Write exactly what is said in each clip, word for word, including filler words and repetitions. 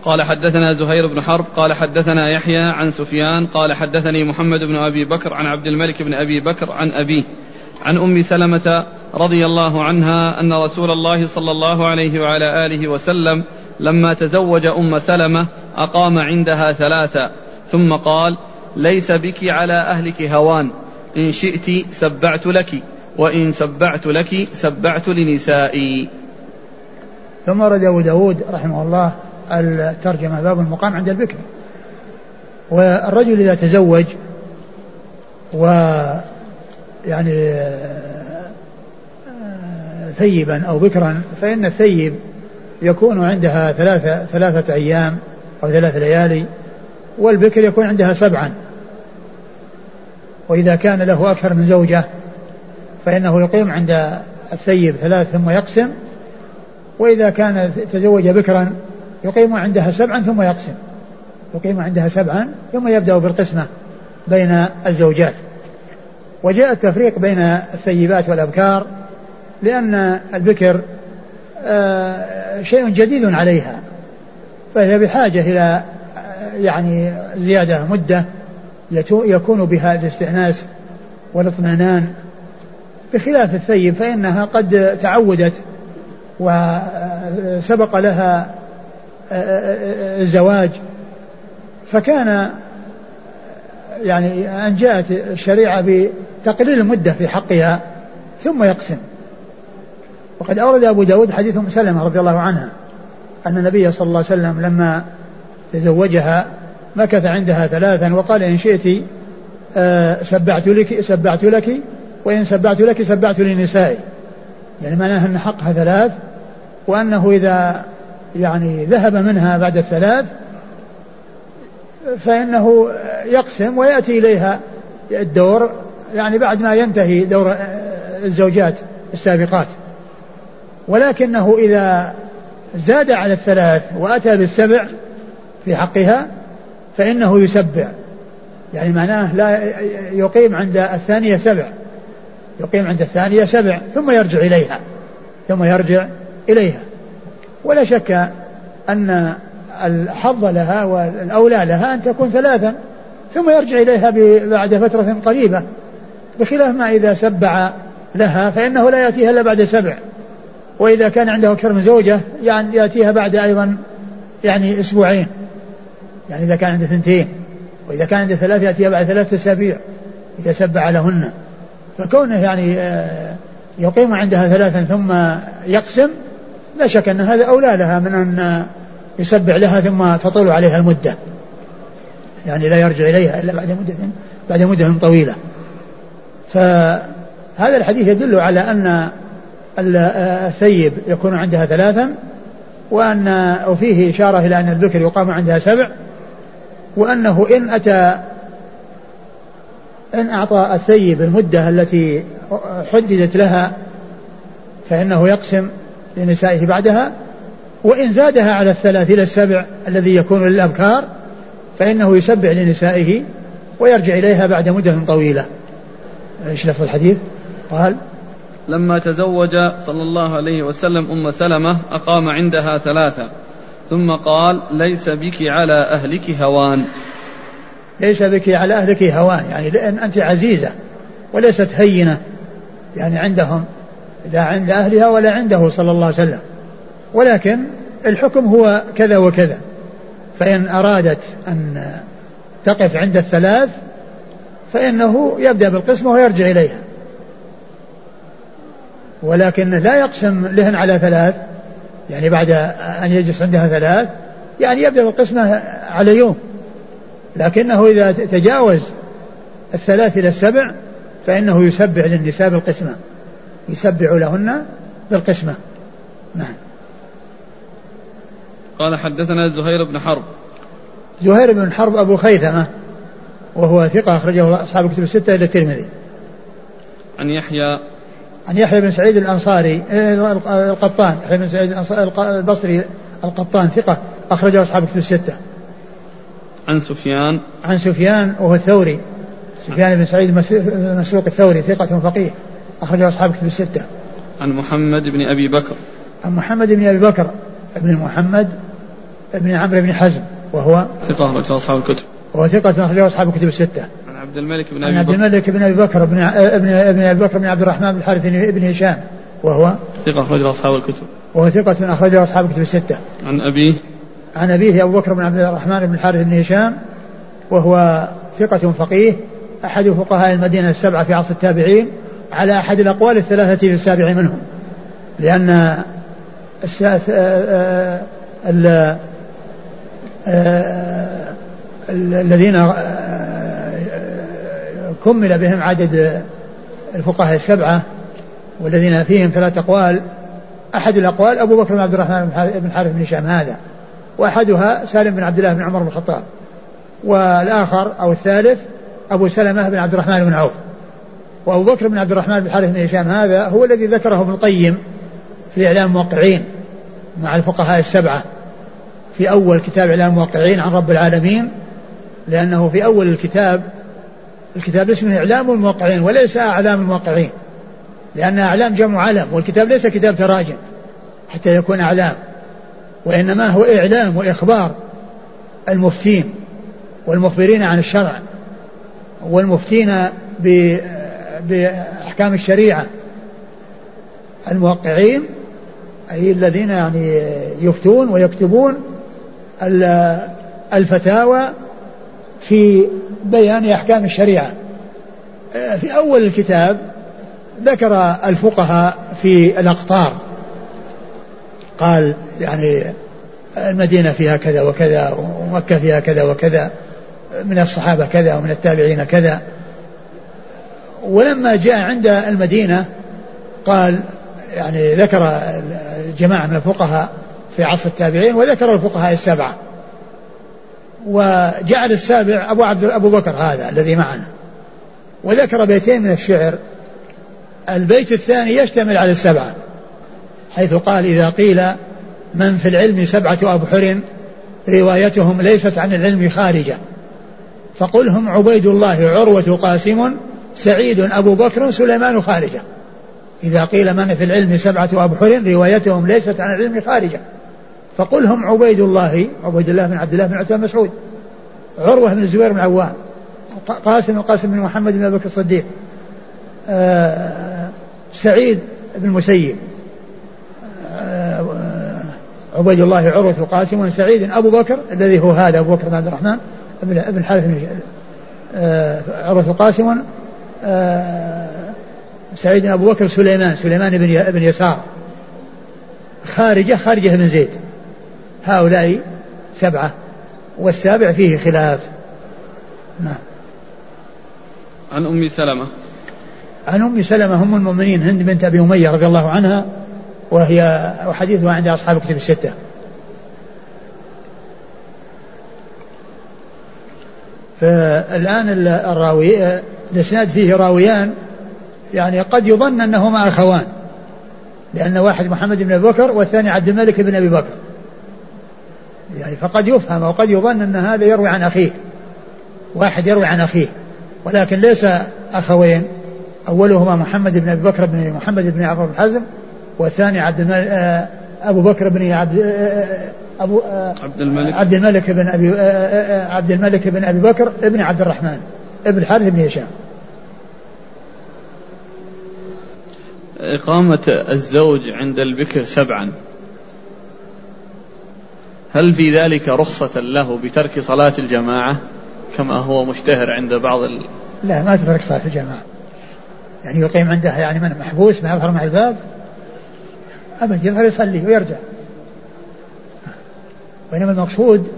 قال حدثنا زهير بن حرب قال حدثنا يحيى عن سفيان قال حدثني محمد بن أبي بكر عن عبد الملك بن أبي بكر عن أبيه عن أم سلمة رضي الله عنها أن رسول الله صلى الله عليه وعلى آله وسلم لما تزوج أم سلمة أقام عندها ثلاثة ثم قال ليس بك على أهلك هوان إن شئت سبعت لك وإن سبعت لك سبعت لنسائي. ثم رد أبو داود رحمه الله الترجمة باب المقام عند البكر. والرجل إذا تزوج ويعني ثيبا أو بكرا فإن الثيب يكون عندها ثلاثة, ثلاثة أيام أو ثلاث ليالي والبكر يكون عندها سبعا. وإذا كان له أكثر من زوجة فإنه يقيم عند الثيب ثلاث ثم يقسم. وإذا كان تزوج بكرا يقيم عندها سبعا ثم يقسم يقيم عندها سبعا ثم يبدأ بالقسمة بين الزوجات. وجاء التفريق بين الثيبات والأبكار لأن البكر شيء جديد عليها فهي بحاجة إلى يعني زيادة مدة يكون بها الاستئناس والاطمئنان، بخلاف الثيب فإنها قد تعودت وسبق لها الزواج. فكان يعني أن جاءت الشريعة بتقليل المدة في حقها ثم يقسم. وقد أورد أبو داود حديث أم سلمة رضي الله عنها أن النبي صلى الله عليه وسلم لما تزوجها مكث عندها ثلاثا وقال إن شئت سبعت لك سبعت لك وإن سبعت لك سبعت لنسائي، يعني معناها أن حقها ثلاث وأنه إذا يعني ذهب منها بعد الثلاث فإنه يقسم ويأتي إليها الدور يعني بعد ما ينتهي دور الزوجات السابقات. ولكنه إذا زاد على الثلاث وأتى بالسبع في حقها فإنه يسبع، يعني معناه لا يقيم عند الثانية سبع يقيم عند الثانية سبع ثم يرجع إليها ثم يرجع إليها. ولا شك أن الحظ لها والأولى لها أن تكون ثلاثا ثم يرجع إليها بعد فترة قريبة، بخلاف ما إذا سبع لها فإنه لا يأتيها إلا بعد سبع. وإذا كان عنده أكثر من زوجة يعني يأتيها بعد أيضا يعني أسبوعين، يعني إذا كان عنده ثنتين، وإذا كان عنده ثلاثة يأتيها بعد ثلاثة أسابيع إذا سبع لهن. فكونه يعني يقيم عندها ثلاثا ثم يقسم لا شك أن هذا أولى لها من أن يسبع لها ثم تطول عليها المدة، يعني لا يرجع إليها إلا بعد مدة بعد مدة طويلة. فهذا الحديث يدل على أن الثيب يكون عندها ثلاثا، وأن وفيه إشارة إلى أن البكر يقام عندها سبع، وأنه إن أتى إن أعطى الثيب المدة التي حددت لها فإنه يقسم لنسائه بعدها، وإن زادها على الثلاث إلى السبع الذي يكون للأبكار فإنه يسبع لنسائه ويرجع إليها بعد مدة طويلة. إيش لفظ الحديث؟ قال لما تزوج صلى الله عليه وسلم أم سلمة أقام عندها ثلاثة ثم قال ليس بك على أهلك هوان. ليس بك على أهلك هوان يعني لأن أنت عزيزة وليست هينة يعني عندهم لا عند أهلها ولا عنده صلى الله عليه وسلم، ولكن الحكم هو كذا وكذا. فإن أرادت أن تقف عند الثلاث فإنه يبدأ بالقسمة ويرجع إليها، ولكن لا يقسم لهن على ثلاث يعني بعد أن يجلس عندها ثلاث يعني يبدأ بالقسمة على يوم، لكنه إذا تجاوز الثلاث إلى السبع فإنه يسبع للنساء بالقسمة يسبع لهن بالقسمة. نعم. قال حدثنا زهير بن حرب. زهير بن حرب أبو خيثمة وهو ثقة أخرجه أصحاب كتب الستة إلى الترمذي. عن يحيى عن يحيى بن سعيد الأنصاري القطان يحيى بن سعيد البصري القطان ثقة أخرجه أصحاب كتب الستة. عن سفيان عن سفيان وهو الثوري سفيان بن سعيد مسروق الثوري ثقة فقيه أخرجه أصحاب كتب الستة. عن محمد بن أبي بكر عن محمد بن أبي بكر ابن محمد بن عمرو بن حزم وهو ثقة أخرج أصحاب الكتب وهو ثقة أخرج أصحاب الكتب الستة. عن عبد الملك بن أبي عن عبد الملك بن أبي بكر بن ابن ابن أبي بكر بن عبد الرحمن بن الحارث بن هشام وهو ثقة أخرج أصحاب الكتب وهو ثقة أخرج أصحاب الكتب الستة. عن أبيه عن أبيه أبو بكر بن عبد الرحمن بن الحارث بن هشام وهو ثقة فقيه أحد فقهاء المدينة السبعة في عصر التابعين على أحد الأقوال الثلاثة في السابع منهم، لأن الذين كمل بهم عدد الفقهاء السبعة والذين فيهم ثلاث أقوال، أحد الأقوال أبو بكر بن عبد الرحمن بن الحارث بن هشام هذا، وأحدها سالم بن عبد الله بن عمر بن الخطاب، والآخر أو الثالث أبو سلمة بن عبد الرحمن بن عوف. وأبو بكر بن عبد الرحمن بن الحارث بن هشام هذا هو الذي ذكره ابن القيم في إعلام الموقعين مع الفقهاء السبعة في أول كتاب إعلام الموقعين عن رب العالمين، لأنه في أول الكتاب الكتاب اسمه إعلام الموقعين وليس أعلام الموقعين، لأن أعلام جمع علم، والكتاب ليس كتاب تراجم حتى يكون أعلام، وإنما هو إعلام وإخبار المفتين والمخبرين عن الشرع والمفتين بأحكام الشريعة. الموقعين أي الذين يعني يفتون ويكتبون الفتاوى في بيان أحكام الشريعة. في أول الكتاب ذكر الفقهاء في الأقطار، قال يعني المدينة فيها كذا وكذا ومكة فيها كذا وكذا، من الصحابة كذا ومن التابعين كذا. ولما جاء عند المدينة قال يعني ذكر الجماعة من الفقهاء في عصر التابعين وذكر الفقهاء السبعة، وجعل السابع أبو عبد أبو بكر هذا الذي معنا، وذكر بيتين من الشعر. البيت الثاني يشتمل على السبعة، حيث قال: إذا قيل من في العلم سبعة أبحر روايتهم ليست عن العلم خارجة، فقل هم عبيد الله عروة قاسم سعيد أبو بكر سليمان خارجة. إذا قيل من في العلم سبعة أبحر روايتهم ليست عن العلم خارجة، فقل هم عبيد الله عبيد الله بن عبد الله بن عتبة مسعود، عروة بن الزبير بن عوام، قاسم القاسم بن محمد بن أبي بكر الصديق، آه سعيد بن المسيب، آه عبيد الله عروة قاسم سعيد أبو بكر الذي هو هذا أبو بكر بن عبد الرحمن ابن ابن الحارث بن آه عروة قاسم، آه سعيد أبو بكر سليمان سليمان بن ابن يسار خارجة خارجة بن زيد. هؤلاء سبعة، والسابع فيه خلاف. نعم. عن أم سلمة عن أم سلمة أم المؤمنين هند بنت أبي أمية رضي الله عنها، وهي وحديثها عند أصحاب الكتب الستة. فالآن الراوي الإسناد فيه راويان، يعني قد يظن أنهما أخوان، لأن واحد محمد بن أبي بكر والثاني عبد الملك بن أبي بكر، يعني فقد يفهم وقد يظن أن هذا يروي عن أخيه، واحد يروي عن أخيه، ولكن ليس أخوين. أولهما محمد بن أبي بكر بن محمد بن عمرو بن حزم، والثاني عبد الملك أبو بكر بن عبد أبو عبد الملك عبد الملك بن أبي عبد الملك بن أبي بكر ابن عبد الرحمن ابن الحارث بن هشام. إقامة الزوج عند البكر سبعا، هل في ذلك رخصة له بترك صلاة الجماعة كما هو مشتهر عند بعض ال... لا، ما تترك صلاة الجماعة، يعني يقيم عنده يعني من محبوس ما يظهر مع الباب أبدا، يظهر يصلي ويرجع. وإنما المقصود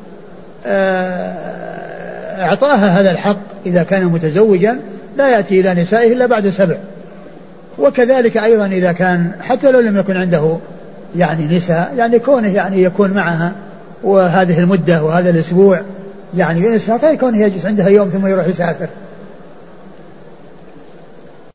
أعطاها هذا الحق إذا كان متزوجا لا يأتي إلى نسائه إلا بعد سبع، وكذلك أيضا إذا كان حتى لو لم يكن عنده يعني نساء، يعني كونه يعني يكون معها وهذه المدة وهذا الأسبوع يعني نساء، غير كونه يجلس عندها يوم ثم يروح يسافر.